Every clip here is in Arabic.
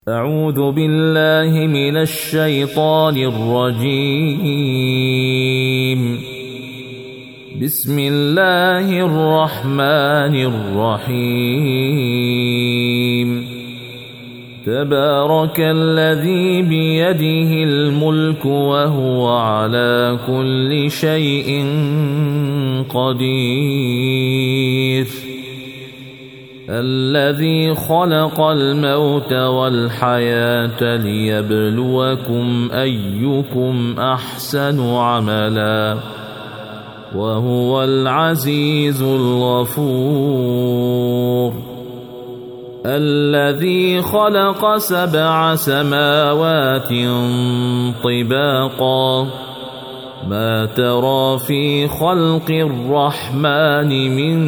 أعوذ بالله من الشيطان الرجيم. بسم الله الرحمن الرحيم. تبارك الذي بيده الملك وهو على كل شيء قدير. الذي خلق الموت والحياة ليبلوكم أيكم أحسن عملا وهو العزيز الغفور. الذي خلق 7 سماوات طباقا ما ترى في خلق الرحمن من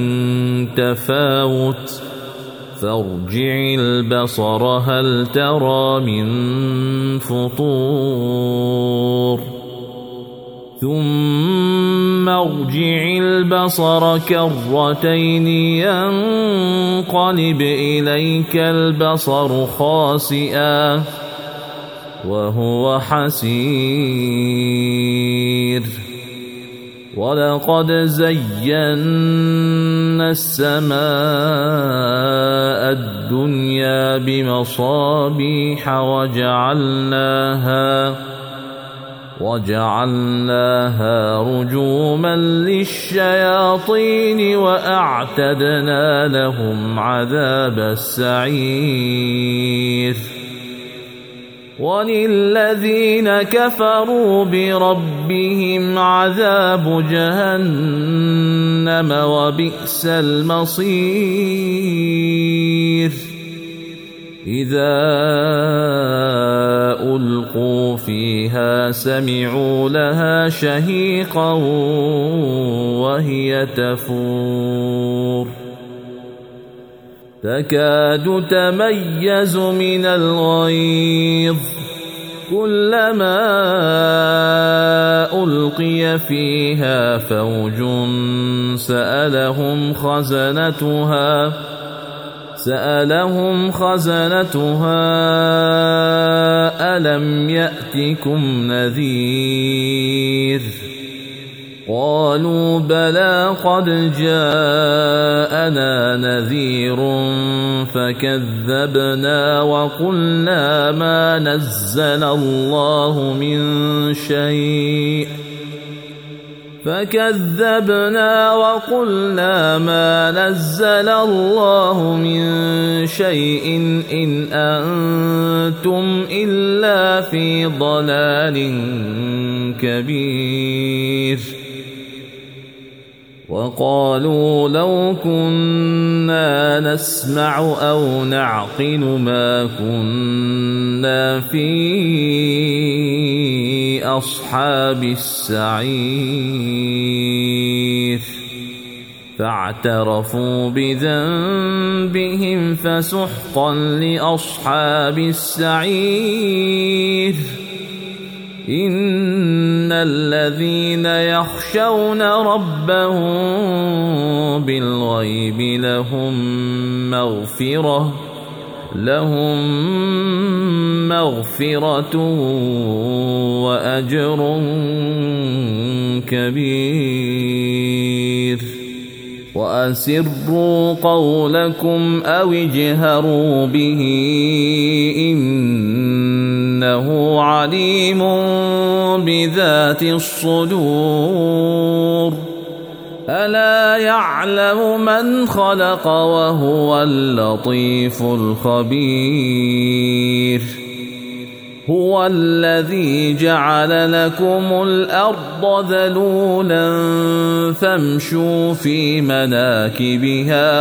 تفاوت فارجع البصر هل ترى من فطور ثم ارجع البصر كرتين ينقلب إليك البصر خاسئا وهو حسير. ولقد زينا السماء الدنيا بمصابيح وجعلناها رجوما للشياطين وأعتدنا لهم عذاب السعير. وللذين كفروا بربهم عذاب جهنم وبئس المصير. إذا ألقوا فيها سمعوا لها شهيقا وهي تفور تكاد تميز من الغيظ كلما ألقي فيها فوج سألهم خزنتها ألم يأتكم نذير قالوا بلى قد جاءنا نذير فكذبنا وقلنا ما نزل الله من شيء إن أنتم إلا في ضلال كبير. وقالوا لو كنا نسمع أو نعقل ما كنا في أصحاب السعير. فاعترفوا بذنبهم فسحقا لأصحاب السعير. إن الذين يخشون ربهم بالغيب لهم مغفرة وأجر كبير. وأسروا قولكم أو اجهروا به إنه عليم بذات الصدور. ألا يعلم من خلق وهو اللطيف الخبير. هو الذي جعل لكم الأرض ذلولا فامشوا في مناكبها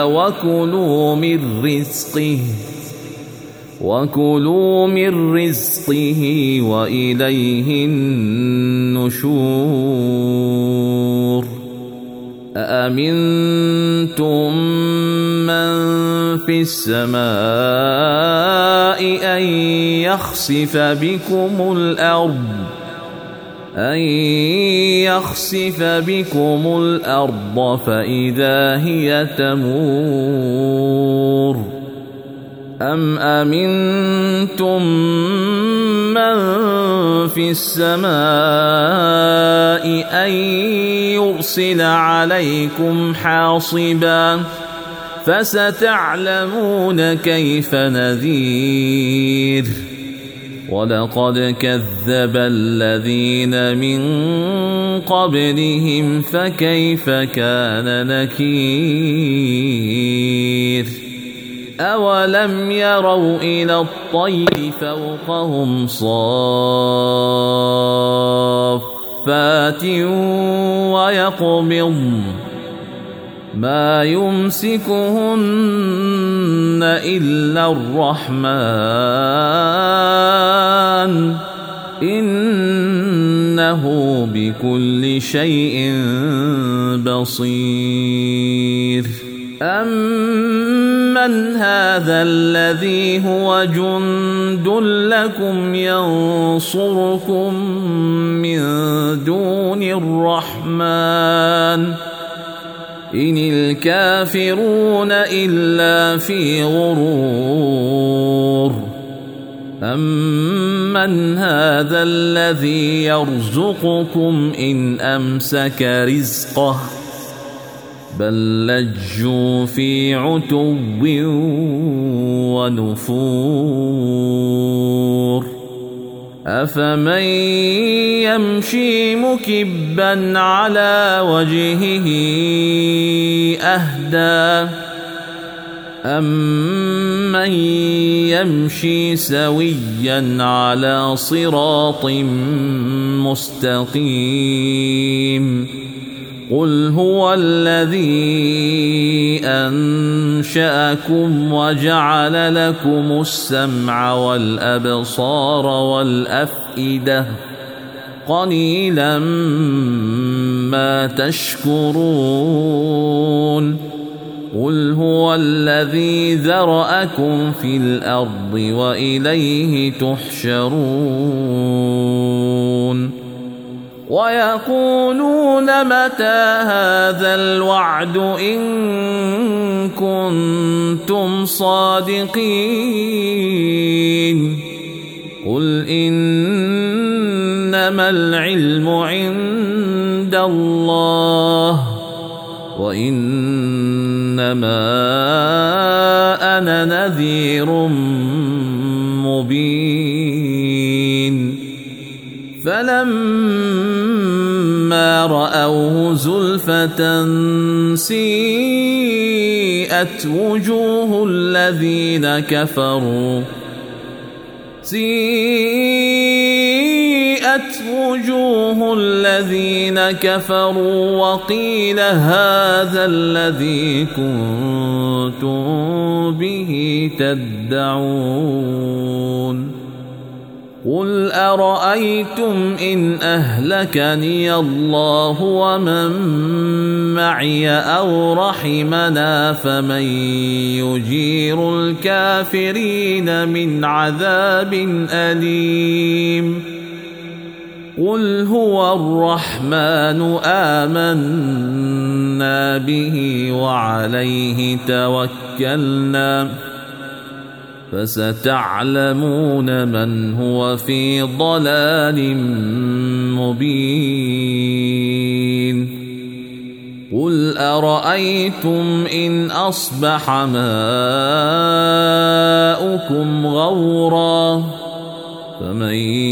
وكلوا من رزقه وإليه النشور. أأمنتم من في السماء أن يخسف بكم الأرض فإذا هي تمور أم أمنتم من في السماء أن يرسل عليكم حاصبا فستعلمون كيف نذير ولقد كذب الذين من قبلهم فكيف كان نكير أولم يروا إلى الطير فوقهم صافات ويقبضن ما يمسكهن إلا الرحمن إنه بكل شيء بصير أمن هذا الذي هو جند لكم ينصركم من دون الرحمن إن الكافرون إلا في غرور أمن هذا الذي يرزقكم إن أمسك رزقه بل لجوا في عتو ونفور أفمن يمشي مكبا على وجهه أهدى أمن يمشي سويا على صراط مستقيم قل هو الذي أنشأكم وجعل لكم السمع والأبصار والأفئدة قليلا ما تشكرون قل هو الذي ذرأكم في الأرض وإليه تحشرون ويقولون متى هذا الوعد إن كنتم صادقين قل إنما العلم عند الله وإنما أنا نذير مبين فلما رأوه زلفة سيئت وجوه الذين كفروا وقيل هذا الذي كنتم به تدعون قل أرأيتم إن أهلكني الله ومن معي أو رحمنا فمن يجير الكافرين من عذاب أليم قل هو الرحمن آمنا به وعليه توكلنا فستعلمون من هو في ضلال مبين قل أرأيتم إن أصبح ماؤكم غورا فمن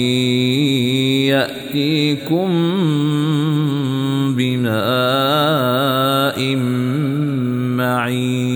يأتيكم بماء معين